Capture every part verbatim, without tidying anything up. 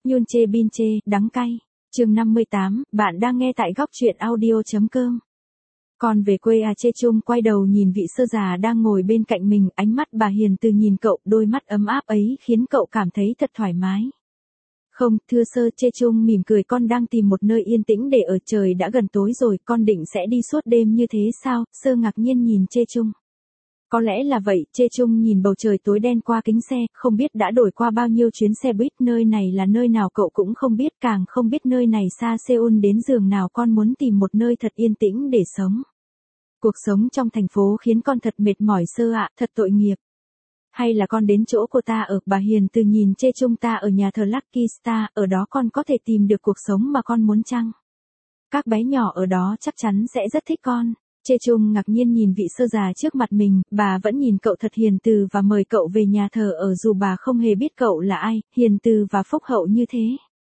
Yun chê bin chê, đắng cay. Chương năm mươi tám, bạn đang nghe tại góc truyện audio.com. Còn về quê à? Chê Chung quay đầu nhìn vị sơ già đang ngồi bên cạnh mình, ánh mắt bà hiền từ nhìn cậu, đôi mắt ấm áp ấy khiến cậu cảm thấy thật thoải mái. Không, thưa sơ, Chê Chung mỉm cười, con đang tìm một nơi yên tĩnh để ở, trời đã gần tối rồi, con định sẽ đi suốt đêm như thế sao? Sơ ngạc nhiên nhìn Chê Chung. Có lẽ là vậy, Chê Chung nhìn bầu trời tối đen qua kính xe, không biết đã đổi qua bao nhiêu chuyến xe buýt, nơi này là nơi nào cậu cũng không biết, càng không biết nơi này xa Seoul đến giường nào. Con muốn tìm một nơi thật yên tĩnh để sống. Cuộc sống trong thành phố khiến con thật mệt mỏi sơ ạ, thật tội nghiệp. Hay là con đến chỗ cô ta ở? Bà hiền từ nhìn Chê Chung. Ta ở nhà thờ Lucky Star, ở đó con có thể tìm được cuộc sống mà con muốn chăng? Các bé nhỏ ở đó chắc chắn sẽ rất thích con. Chê Chung ngạc nhiên nhìn vị sơ già trước mặt mình, bà vẫn nhìn cậu thật hiền từ và mời cậu về nhà thờ ở dù bà không hề biết cậu là ai, hiền từ và phúc hậu như thế.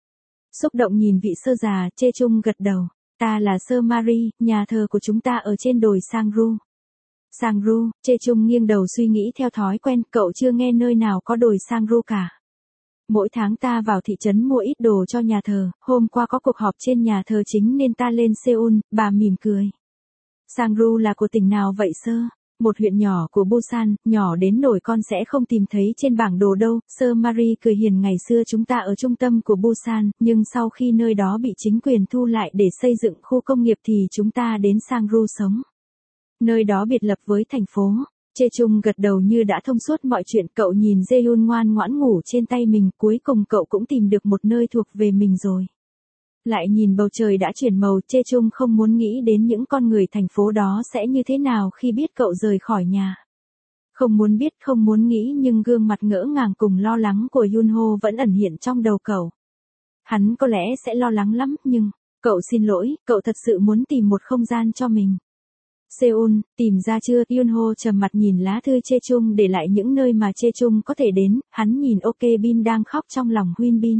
Xúc động nhìn vị sơ già, Chê Chung gật đầu. Ta là Sơ Marie, nhà thờ của chúng ta ở trên đồi Sangru. Sangru, Chê Chung nghiêng đầu suy nghĩ theo thói quen, cậu chưa nghe nơi nào có đồi Sangru cả. Mỗi tháng ta vào thị trấn mua ít đồ cho nhà thờ, hôm qua có cuộc họp trên nhà thờ chính nên ta lên Seoul. Bà mỉm cười. Sangru là của tỉnh nào vậy sơ? Một huyện nhỏ của Busan, nhỏ đến nỗi con sẽ không tìm thấy trên bảng đồ đâu. Sơ Marie cười hiền, ngày xưa chúng ta ở trung tâm của Busan, nhưng sau khi nơi đó bị chính quyền thu lại để xây dựng khu công nghiệp thì chúng ta đến Sangru sống. Nơi đó biệt lập với thành phố. Chê Chung gật đầu như đã thông suốt mọi chuyện. Cậu nhìn Jaehyun ngoan ngoãn ngủ trên tay mình, cuối cùng cậu cũng tìm được một nơi thuộc về mình rồi. Lại nhìn bầu trời đã chuyển màu, Chê Chung không muốn nghĩ đến những con người thành phố đó sẽ như thế nào khi biết cậu rời khỏi nhà. Không muốn biết, không muốn nghĩ, nhưng gương mặt ngỡ ngàng cùng lo lắng của Yunho vẫn ẩn hiện trong đầu cậu. Hắn có lẽ sẽ lo lắng lắm, nhưng, cậu xin lỗi, cậu thật sự muốn tìm một không gian cho mình. Seoul, tìm ra chưa? Yunho trầm mặt nhìn lá thư Chê Chung để lại những nơi mà Chê Chung có thể đến, hắn nhìn Ok Bin đang khóc trong lòng Huyên Bin.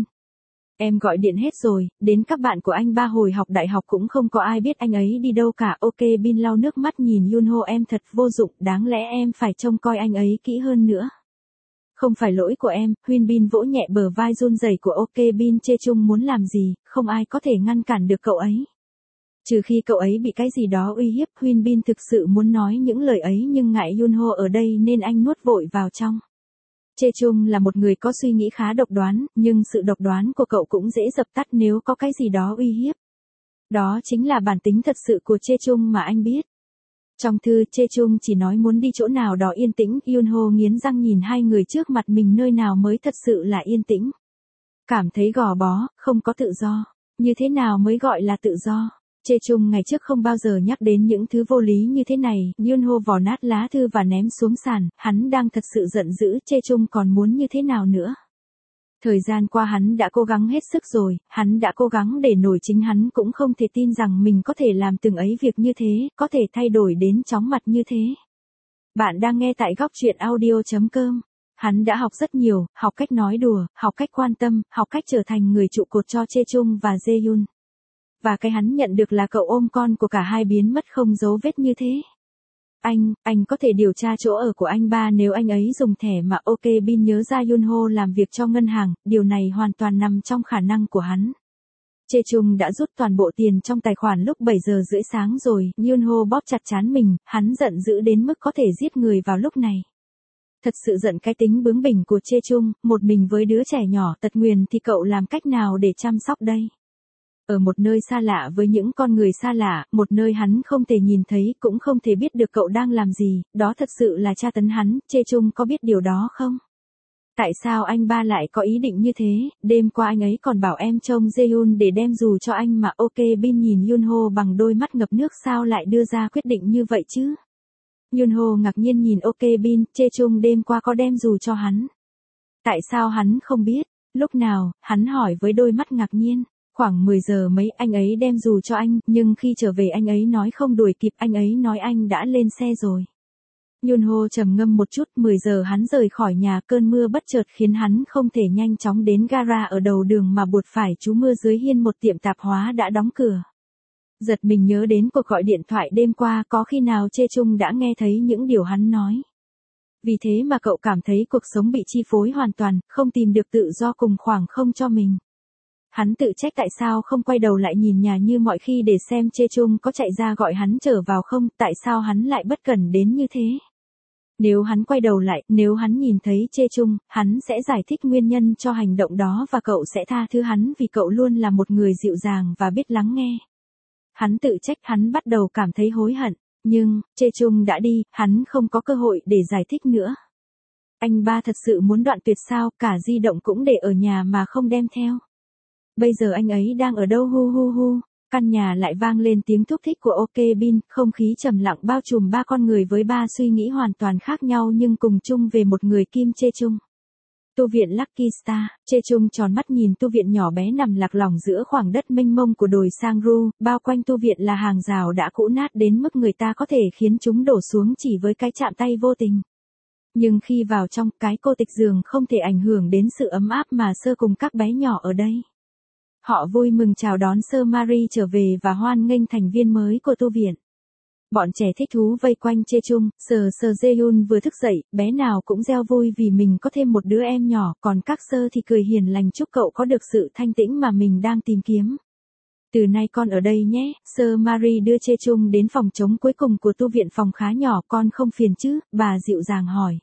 Em gọi điện hết rồi, đến các bạn của anh ba hồi học đại học cũng không có ai biết anh ấy đi đâu cả. Ok Bin lau nước mắt nhìn Yunho, em thật vô dụng, đáng lẽ em phải trông coi anh ấy kỹ hơn nữa. Không phải lỗi của em, Huyên Bin vỗ nhẹ bờ vai run rẩy của Ok Bin. Chê Chung muốn làm gì, không ai có thể ngăn cản được cậu ấy. Trừ khi cậu ấy bị cái gì đó uy hiếp. Huyên Bin thực sự muốn nói những lời ấy nhưng ngại Yunho ở đây nên anh nuốt vội vào trong. Chê Chung là một người có suy nghĩ khá độc đoán, nhưng sự độc đoán của cậu cũng dễ dập tắt nếu có cái gì đó uy hiếp. Đó chính là bản tính thật sự của Chê Chung mà anh biết. Trong thư, Chê Chung chỉ nói muốn đi chỗ nào đó yên tĩnh. Yunho nghiến răng nhìn hai người trước mặt mình, nơi nào mới thật sự là yên tĩnh. Cảm thấy gò bó, không có tự do. Như thế nào mới gọi là tự do? Chê Chung ngày trước không bao giờ nhắc đến những thứ vô lý như thế này. Yunho vò nát lá thư và ném xuống sàn, hắn đang thật sự giận dữ. Chê Chung còn muốn như thế nào nữa? Thời gian qua hắn đã cố gắng hết sức rồi, hắn đã cố gắng để nổi, chính hắn cũng không thể tin rằng mình có thể làm từng ấy việc như thế, có thể thay đổi đến chóng mặt như thế. Bạn đang nghe tại góc truyện audio.com. Hắn đã học rất nhiều, học cách nói đùa, học cách quan tâm, học cách trở thành người trụ cột cho Chê Chung và Jaehyun. Và cái hắn nhận được là cậu ôm con của cả hai biến mất không dấu vết như thế. Anh, anh có thể điều tra chỗ ở của anh ba nếu anh ấy dùng thẻ mà Ok Bin nhớ ra Yunho làm việc cho ngân hàng, điều này hoàn toàn nằm trong khả năng của hắn. Chê Chung đã rút toàn bộ tiền trong tài khoản lúc bảy giờ rưỡi sáng rồi. Yunho bóp chặt trán mình, hắn giận dữ đến mức có thể giết người vào lúc này. Thật sự giận cái tính bướng bỉnh của Chê Chung, một mình với đứa trẻ nhỏ tật nguyền thì cậu làm cách nào để chăm sóc đây? Ở một nơi xa lạ với những con người xa lạ, một nơi hắn không thể nhìn thấy, cũng không thể biết được cậu đang làm gì, đó thật sự là tra tấn hắn. Chê Chung có biết điều đó không? Tại sao anh ba lại có ý định như thế? Đêm qua anh ấy còn bảo em trông Jaehyun để đem dù cho anh mà. Ok Bin nhìn Yunho bằng đôi mắt ngập nước, sao lại đưa ra quyết định như vậy chứ? Yunho ngạc nhiên nhìn Ok Bin. Chê Chung đêm qua có đem dù cho hắn. Tại sao hắn không biết? Lúc nào? Hắn hỏi với đôi mắt ngạc nhiên. Khoảng mười giờ mấy, anh ấy đem dù cho anh, nhưng khi trở về anh ấy nói không đuổi kịp, anh ấy nói anh đã lên xe rồi. Yunho trầm ngâm một chút. Mười giờ hắn rời khỏi nhà, cơn mưa bất chợt khiến hắn không thể nhanh chóng đến gara ở đầu đường mà buộc phải trú mưa dưới hiên một tiệm tạp hóa đã đóng cửa. Giật mình nhớ đến cuộc gọi điện thoại đêm qua, có khi nào Chê Chung đã nghe thấy những điều hắn nói. Vì thế mà cậu cảm thấy cuộc sống bị chi phối hoàn toàn, không tìm được tự do cùng khoảng không cho mình. Hắn tự trách tại sao không quay đầu lại nhìn nhà như mọi khi để xem Chê Chung có chạy ra gọi hắn trở vào không, tại sao hắn lại bất cẩn đến như thế. Nếu hắn quay đầu lại, nếu hắn nhìn thấy Chê Chung, hắn sẽ giải thích nguyên nhân cho hành động đó và cậu sẽ tha thứ hắn vì cậu luôn là một người dịu dàng và biết lắng nghe. Hắn tự trách, hắn bắt đầu cảm thấy hối hận, nhưng, Chê Chung đã đi, hắn không có cơ hội để giải thích nữa. Anh ba thật sự muốn đoạn tuyệt sao, cả di động cũng để ở nhà mà không đem theo. Bây giờ anh ấy đang ở đâu hu hu hu, căn nhà lại vang lên tiếng thúc thích của OK Bin, không khí trầm lặng bao trùm ba con người với ba suy nghĩ hoàn toàn khác nhau nhưng cùng chung về một người Kim Chê Chung. Tu viện Lucky Star, Chê Chung tròn mắt nhìn tu viện nhỏ bé nằm lạc lõng giữa khoảng đất mênh mông của đồi Sangru, bao quanh tu viện là hàng rào đã cũ nát đến mức người ta có thể khiến chúng đổ xuống chỉ với cái chạm tay vô tình. Nhưng khi vào trong, cái cô tịch giường không thể ảnh hưởng đến sự ấm áp mà Sơ cùng các bé nhỏ ở đây. Họ vui mừng chào đón Sơ Marie trở về và hoan nghênh thành viên mới của tu viện. Bọn trẻ thích thú vây quanh Chê Chung, Sơ Sơ Jaehyun vừa thức dậy, bé nào cũng reo vui vì mình có thêm một đứa em nhỏ, còn các Sơ thì cười hiền lành chúc cậu có được sự thanh tĩnh mà mình đang tìm kiếm. Từ nay con ở đây nhé, Sơ Marie đưa Chê Chung đến phòng trống cuối cùng của tu viện, phòng khá nhỏ, con không phiền chứ, bà dịu dàng hỏi.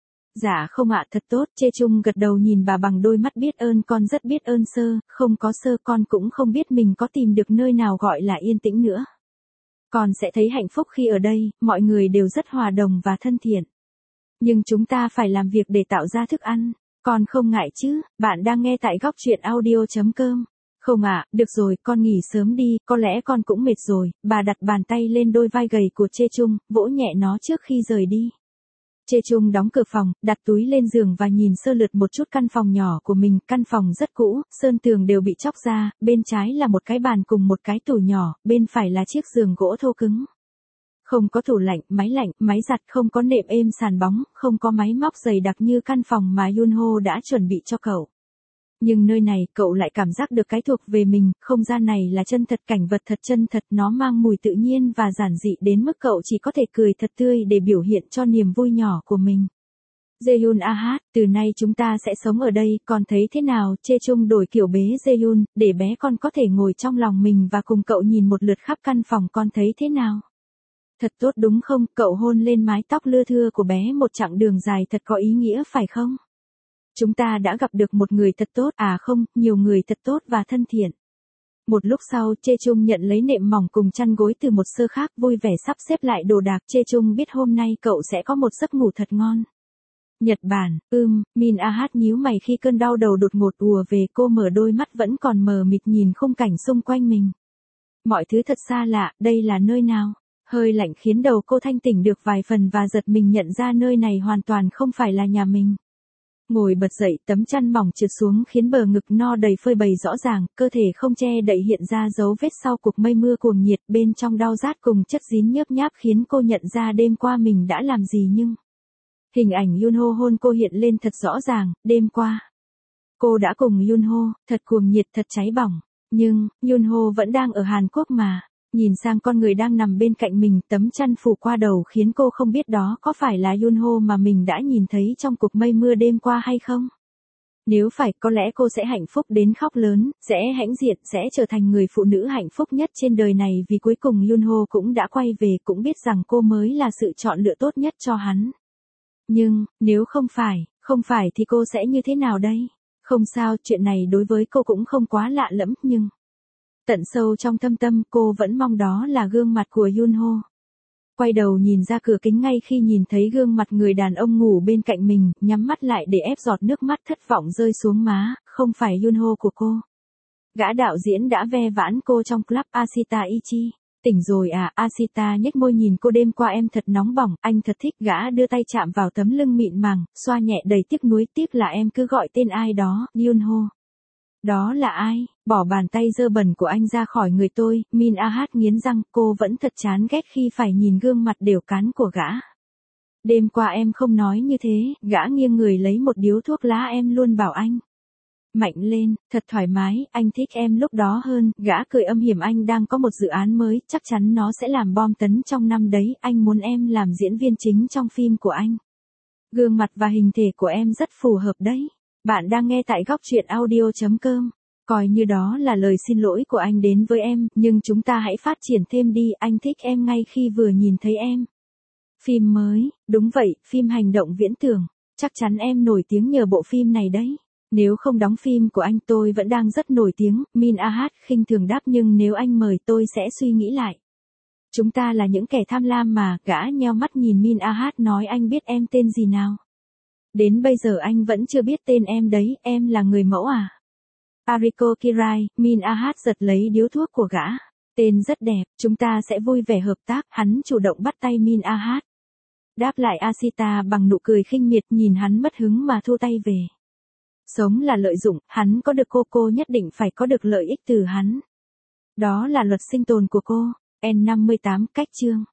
Dạ không ạ, thật tốt, Chê Chung gật đầu nhìn bà bằng đôi mắt biết ơn, con rất biết ơn Sơ, không có Sơ con cũng không biết mình có tìm được nơi nào gọi là yên tĩnh nữa. Con sẽ thấy hạnh phúc khi ở đây, mọi người đều rất hòa đồng và thân thiện. Nhưng chúng ta phải làm việc để tạo ra thức ăn, con không ngại chứ, bạn đang nghe tại góc truyện audio chấm com. Không ạ, à, được rồi, con nghỉ sớm đi, có lẽ con cũng mệt rồi, bà đặt bàn tay lên đôi vai gầy của Chê Chung, vỗ nhẹ nó trước khi rời đi. Chê Chung đóng cửa phòng, đặt túi lên giường và nhìn sơ lượt một chút căn phòng nhỏ của mình, căn phòng rất cũ, sơn tường đều bị chóc ra, bên trái là một cái bàn cùng một cái tủ nhỏ, bên phải là chiếc giường gỗ thô cứng. Không có tủ lạnh, máy lạnh, máy giặt, không có nệm êm sàn bóng, không có máy móc dày đặc như căn phòng mà Yunho đã chuẩn bị cho cậu. Nhưng nơi này, cậu lại cảm giác được cái thuộc về mình, không gian này là chân thật, cảnh vật thật chân thật, nó mang mùi tự nhiên và giản dị đến mức cậu chỉ có thể cười thật tươi để biểu hiện cho niềm vui nhỏ của mình. Jaehyun a hát, từ nay chúng ta sẽ sống ở đây, con thấy thế nào? Chê Chung đổi kiểu bế Jaehyun, để bé con có thể ngồi trong lòng mình và cùng cậu nhìn một lượt khắp căn phòng, con thấy thế nào? Thật tốt đúng không? Cậu hôn lên mái tóc lưa thưa của bé, một chặng đường dài thật có ý nghĩa phải không? Chúng ta đã gặp được một người thật tốt, à không, nhiều người thật tốt và thân thiện. Một lúc sau, Chê Chung nhận lấy nệm mỏng cùng chăn gối từ một Sơ khác, vui vẻ sắp xếp lại đồ đạc. Chê Chung biết hôm nay cậu sẽ có một giấc ngủ thật ngon. Nhật Bản, ưm, Min A Hát nhíu mày khi cơn đau đầu đột ngột ùa về, cô mở đôi mắt vẫn còn mờ mịt nhìn khung cảnh xung quanh mình. Mọi thứ thật xa lạ, đây là nơi nào? Hơi lạnh khiến đầu cô thanh tỉnh được vài phần và giật mình nhận ra nơi này hoàn toàn không phải là nhà mình. Ngồi bật dậy, tấm chăn mỏng trượt xuống khiến bờ ngực no đầy phơi bày rõ ràng, cơ thể không che đậy hiện ra dấu vết sau cuộc mây mưa cuồng nhiệt, bên trong đau rát cùng chất dín nhớp nháp khiến cô nhận ra đêm qua mình đã làm gì. Nhưng hình ảnh Yunho hôn cô hiện lên thật rõ ràng, đêm qua cô đã cùng Yunho, thật cuồng nhiệt, thật cháy bỏng, nhưng Yunho vẫn đang ở Hàn Quốc mà. Nhìn sang con người đang nằm bên cạnh mình, tấm chăn phủ qua đầu khiến cô không biết đó có phải là Yunho mà mình đã nhìn thấy trong cuộc mây mưa đêm qua hay không. Nếu phải, có lẽ cô sẽ hạnh phúc đến khóc lớn, sẽ hãnh diện, sẽ trở thành người phụ nữ hạnh phúc nhất trên đời này vì cuối cùng Yunho cũng đã quay về, cũng biết rằng cô mới là sự chọn lựa tốt nhất cho hắn. Nhưng, nếu không phải, không phải thì cô sẽ như thế nào đây? Không sao, chuyện này đối với cô cũng không quá lạ lẫm, nhưng tận sâu trong thâm tâm cô vẫn mong đó là gương mặt của Yunho. Quay đầu nhìn ra cửa kính ngay khi nhìn thấy gương mặt người đàn ông ngủ bên cạnh mình, nhắm mắt lại để ép giọt nước mắt thất vọng rơi xuống má, không phải Yunho của cô. Gã đạo diễn đã ve vãn cô trong club Ashita Ichi. Tỉnh rồi à, Ashita nhếch môi nhìn cô, đêm qua em thật nóng bỏng, anh thật thích. Gã đưa tay chạm vào tấm lưng mịn màng, xoa nhẹ đầy tiếc nuối, tiếc là em cứ gọi tên ai đó, Yunho. Đó là ai? Bỏ bàn tay dơ bẩn của anh ra khỏi người tôi, Min A Hát nghiến răng, cô vẫn thật chán ghét khi phải nhìn gương mặt đều cán của gã. Đêm qua em không nói như thế, gã nghiêng người lấy một điếu thuốc lá, em luôn bảo anh mạnh lên, thật thoải mái, anh thích em lúc đó hơn. Gã cười âm hiểm, anh đang có một dự án mới, chắc chắn nó sẽ làm bom tấn trong năm đấy, anh muốn em làm diễn viên chính trong phim của anh. Gương mặt và hình thể của em rất phù hợp đấy. Bạn đang nghe tại góc truyện audio chấm com. Coi như đó là lời xin lỗi của anh đến với em, nhưng chúng ta hãy phát triển thêm đi, anh thích em ngay khi vừa nhìn thấy em. Phim mới, đúng vậy, phim hành động viễn tưởng. Chắc chắn em nổi tiếng nhờ bộ phim này đấy. Nếu không đóng phim của anh tôi vẫn đang rất nổi tiếng, Min Ah khinh thường đáp, nhưng nếu anh mời tôi sẽ suy nghĩ lại. Chúng ta là những kẻ tham lam mà, gã nheo mắt nhìn Min Ah nói, anh biết em tên gì nào? Đến bây giờ anh vẫn chưa biết tên em đấy, em là người mẫu à? Ariko Kirai, Min Ah giật lấy điếu thuốc của gã. Tên rất đẹp, chúng ta sẽ vui vẻ hợp tác, hắn chủ động bắt tay Min Ah. Đáp lại Ashita bằng nụ cười khinh miệt, nhìn hắn mất hứng mà thu tay về. Sống là lợi dụng, hắn có được cô cô nhất định phải có được lợi ích từ hắn. Đó là luật sinh tồn của cô. N năm mươi tám, cách chương.